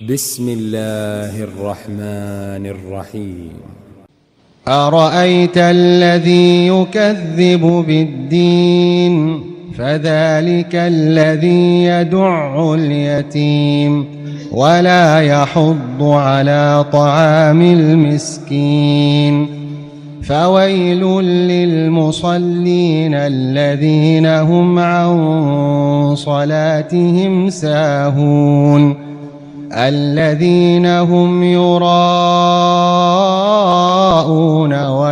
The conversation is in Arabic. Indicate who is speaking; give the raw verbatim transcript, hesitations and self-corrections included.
Speaker 1: بسم الله الرحمن الرحيم.
Speaker 2: أرأيت الذي يكذب بالدين فذلك الذي يدع اليتيم ولا يحض على طعام المسكين فويل للمصلين الذين هم عن صلاتهم ساهون الذين هم يراءون